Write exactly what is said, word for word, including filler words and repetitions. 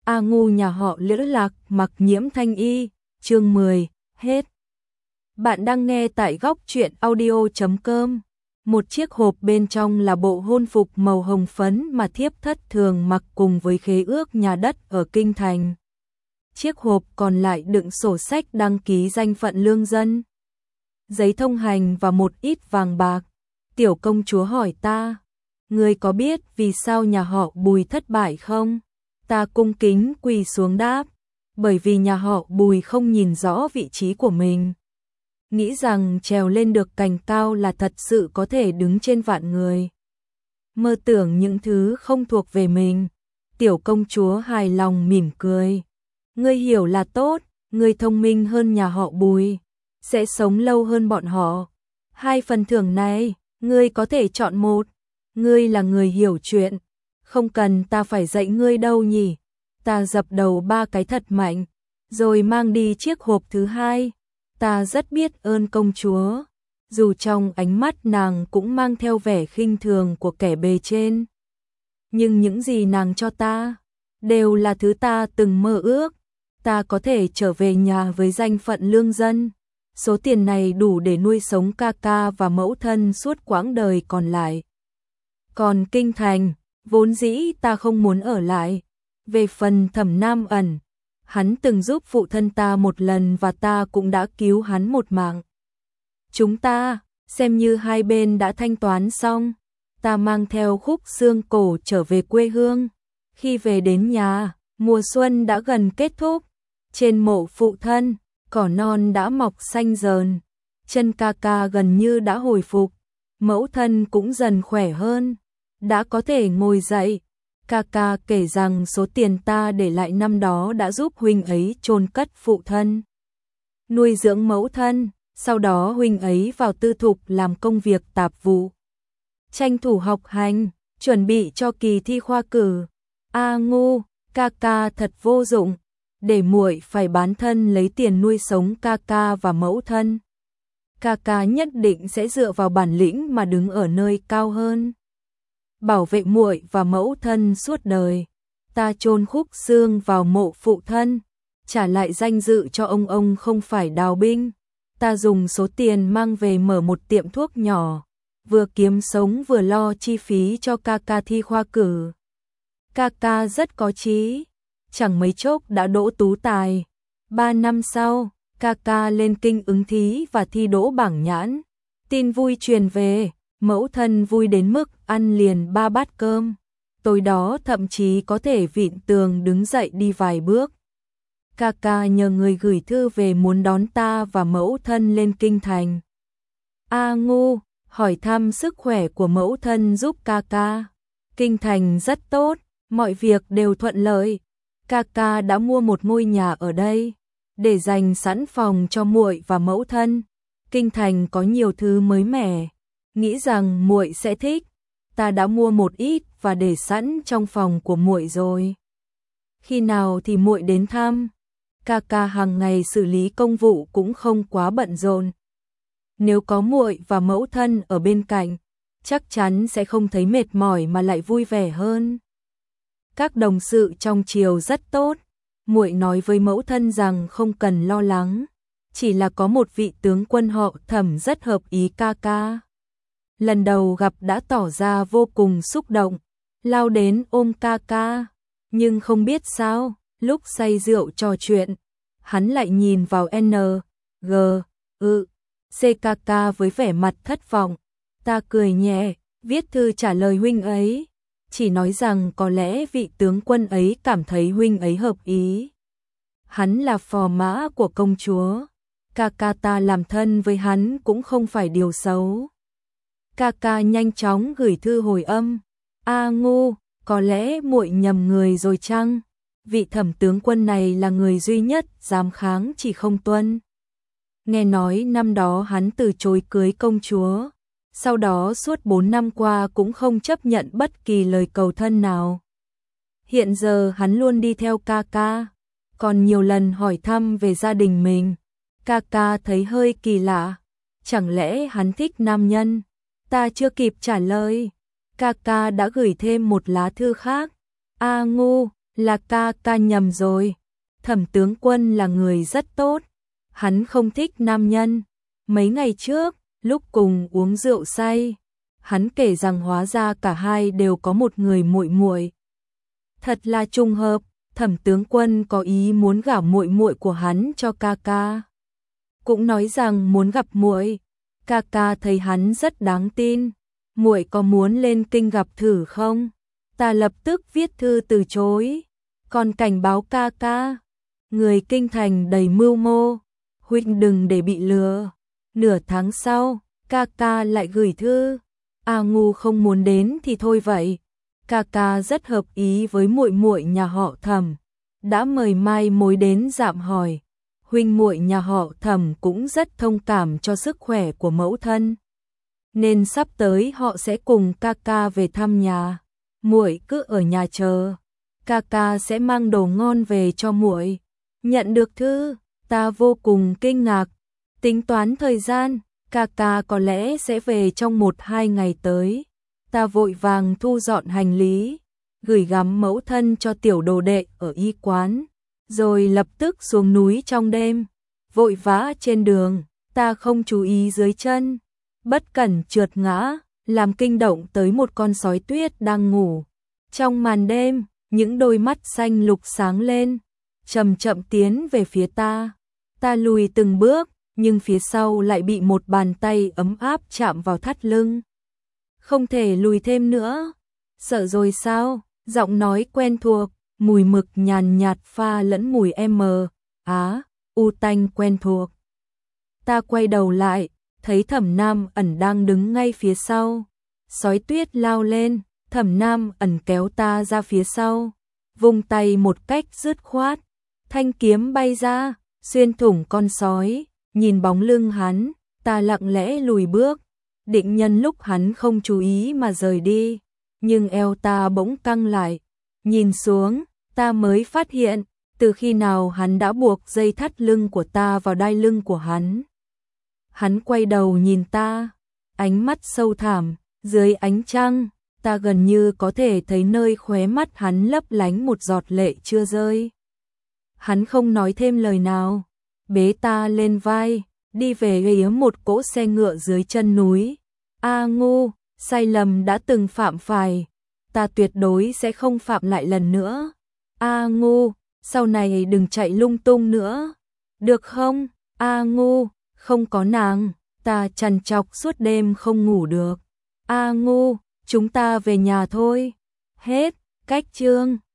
A Ngu nhà họ Liễu Lạc mặc nhiễm thanh y, chương mười, hết. Bạn đang nghe tại góc truyện audio chấm com. Một chiếc hộp bên trong là bộ hôn phục màu hồng phấn mà thiếp thất thường mặc cùng với khế ước nhà đất ở Kinh Thành. Chiếc hộp còn lại đựng sổ sách đăng ký danh phận lương dân, giấy thông hành và một ít vàng bạc. Tiểu công chúa hỏi ta, ngươi có biết vì sao nhà họ Bùi thất bại không? Ta cung kính quỳ xuống đáp, bởi vì nhà họ Bùi không nhìn rõ vị trí của mình. Nghĩ rằng trèo lên được cành cao là thật sự có thể đứng trên vạn người. Mơ tưởng những thứ không thuộc về mình. Tiểu công chúa hài lòng mỉm cười. Ngươi hiểu là tốt, ngươi thông minh hơn nhà họ Bùi, sẽ sống lâu hơn bọn họ. Hai phần thưởng này, ngươi có thể chọn một. Ngươi là người hiểu chuyện, không cần ta phải dạy ngươi đâu nhỉ. Ta dập đầu ba cái thật mạnh, rồi mang đi chiếc hộp thứ hai. Ta rất biết ơn công chúa, dù trong ánh mắt nàng cũng mang theo vẻ khinh thường của kẻ bề trên. Nhưng những gì nàng cho ta, đều là thứ ta từng mơ ước. Ta có thể trở về nhà với danh phận lương dân. Số tiền này đủ để nuôi sống ca ca và mẫu thân suốt quãng đời còn lại. Còn Kinh Thành, vốn dĩ ta không muốn ở lại. Về phần Thẩm Nam Ẩn, hắn từng giúp phụ thân ta một lần và ta cũng đã cứu hắn một mạng. Chúng ta, xem như hai bên đã thanh toán xong. Ta mang theo khúc xương cổ trở về quê hương. Khi về đến nhà, mùa xuân đã gần kết thúc. Trên mộ phụ thân, cỏ non đã mọc xanh dờn. Chân ca ca gần như đã hồi phục. Mẫu thân cũng dần khỏe hơn, đã có thể ngồi dậy. Ca ca kể rằng số tiền ta để lại năm đó đã giúp huynh ấy chôn cất phụ thân, nuôi dưỡng mẫu thân, sau đó huynh ấy vào tư thục làm công việc tạp vụ, tranh thủ học hành, chuẩn bị cho kỳ thi khoa cử. A Ngu, ca ca thật vô dụng, để muội phải bán thân lấy tiền nuôi sống ca ca và mẫu thân. Ca ca nhất định sẽ dựa vào bản lĩnh mà đứng ở nơi cao hơn, bảo vệ muội và mẫu thân suốt đời. Ta chôn khúc xương vào mộ phụ thân, trả lại danh dự cho ông ông không phải đào binh. Ta dùng số tiền mang về mở một tiệm thuốc nhỏ, vừa kiếm sống vừa lo chi phí cho ca ca thi khoa cử. Ca ca rất có chí, chẳng mấy chốc đã đỗ tú tài. Ba năm sau, ca ca lên kinh ứng thí và thi đỗ bảng nhãn. Tin vui truyền về, mẫu thân vui đến mức ăn liền ba bát cơm. Tối đó thậm chí có thể vịn tường đứng dậy đi vài bước. Ca ca nhờ người gửi thư về muốn đón ta và mẫu thân lên Kinh Thành. A Ngu, hỏi thăm sức khỏe của mẫu thân giúp ca ca. Kinh Thành rất tốt, mọi việc đều thuận lợi. Ca ca đã mua một ngôi nhà ở đây, để dành sẵn phòng cho muội và mẫu thân. Kinh Thành có nhiều thứ mới mẻ, nghĩ rằng muội sẽ thích. Ta đã mua một ít và để sẵn trong phòng của muội rồi. Khi nào thì muội đến thăm? Ca ca hàng ngày xử lý công vụ cũng không quá bận rộn. Nếu có muội và mẫu thân ở bên cạnh, chắc chắn sẽ không thấy mệt mỏi mà lại vui vẻ hơn. Các đồng sự trong triều rất tốt. Muội nói với mẫu thân rằng không cần lo lắng, chỉ là có một vị tướng quân họ Thẩm rất hợp ý ca ca. Lần đầu gặp đã tỏ ra vô cùng xúc động, lao đến ôm ca ca. Nhưng không biết sao, lúc say rượu trò chuyện, hắn lại nhìn vào N, G, ư, C ca ca với vẻ mặt thất vọng. Ta cười nhẹ, viết thư trả lời huynh ấy, chỉ nói rằng có lẽ vị tướng quân ấy cảm thấy huynh ấy hợp ý. Hắn là phò mã của công chúa, ca ca ta làm thân với hắn cũng không phải điều xấu. Ca ca nhanh chóng gửi thư hồi âm. A Ngu, có lẽ muội nhầm người rồi chăng? Vị Thẩm tướng quân này là người duy nhất dám kháng chỉ không tuân. Nghe nói năm đó hắn từ chối cưới công chúa, sau đó suốt bốn năm qua cũng không chấp nhận bất kỳ lời cầu thân nào. Hiện giờ hắn luôn đi theo ca ca, còn nhiều lần hỏi thăm về gia đình mình. Ca ca thấy hơi kỳ lạ, chẳng lẽ hắn thích nam nhân? Ta chưa kịp trả lời, ca ca đã gửi thêm một lá thư khác. A Ngu, Là ca ca nhầm rồi. Thẩm tướng quân là người rất tốt. Hắn không thích nam nhân. Mấy ngày trước, lúc cùng uống rượu say, hắn kể rằng hóa ra cả hai đều có một người muội muội. Thật là trùng hợp, Thẩm tướng quân có ý muốn gả muội muội của hắn cho ca ca. Cũng nói rằng muốn gặp muội. Ca ca thấy hắn rất đáng tin. Muội có muốn lên kinh gặp thử không? Ta lập tức viết thư từ chối. Còn cảnh báo ca ca, người kinh thành đầy mưu mô, huynh đừng để bị lừa. Nửa tháng sau, ca ca lại gửi thư. A Ngu không muốn đến thì thôi vậy. Ca ca rất hợp ý với muội muội nhà họ Thẩm, đã mời mai mối đến dạm hỏi. Huynh muội nhà họ Thẩm cũng rất thông cảm cho sức khỏe của mẫu thân, nên sắp tới họ sẽ cùng ca ca về thăm nhà. Muội cứ ở nhà chờ, ca ca sẽ mang đồ ngon về cho muội. Nhận được thư, ta vô cùng kinh ngạc. Tính toán thời gian, ca ca có lẽ sẽ về trong một hai ngày tới. Ta vội vàng thu dọn hành lý, gửi gắm mẫu thân cho tiểu đồ đệ ở y quán, rồi lập tức xuống núi trong đêm. Vội vã trên đường, ta không chú ý dưới chân, bất cẩn trượt ngã, làm kinh động tới một con sói tuyết đang ngủ. Trong màn đêm, những đôi mắt xanh lục sáng lên, chậm chậm tiến về phía ta. Ta lùi từng bước, nhưng phía sau lại bị một bàn tay ấm áp chạm vào thắt lưng. Không thể lùi thêm nữa. Sợ rồi sao? Giọng nói quen thuộc, mùi mực nhàn nhạt pha lẫn mùi em á, u tanh quen thuộc. Ta quay đầu lại, thấy Thẩm Nam Ẩn đang đứng ngay phía sau. Sói tuyết lao lên, Thẩm Nam Ẩn kéo ta ra phía sau, vung tay một cách dứt khoát, thanh kiếm bay ra, xuyên thủng con sói. Nhìn bóng lưng hắn, ta lặng lẽ lùi bước, định nhân lúc hắn không chú ý mà rời đi, nhưng eo ta bỗng căng lại. Nhìn xuống, ta mới phát hiện, từ khi nào hắn đã buộc dây thắt lưng của ta vào đai lưng của hắn. Hắn quay đầu nhìn ta, ánh mắt sâu thẳm, dưới ánh trăng, ta gần như có thể thấy nơi khóe mắt hắn lấp lánh một giọt lệ chưa rơi. Hắn không nói thêm lời nào, bế ta lên vai, đi về phía một cỗ xe ngựa dưới chân núi. A Ngu, sai lầm đã từng phạm phải, ta tuyệt đối sẽ không phạm lại lần nữa. A Ngu, sau này đừng chạy lung tung nữa, được không? A Ngu, không có nàng, ta trằn trọc suốt đêm không ngủ được. A Ngu, chúng ta về nhà thôi. Hết, cách chương.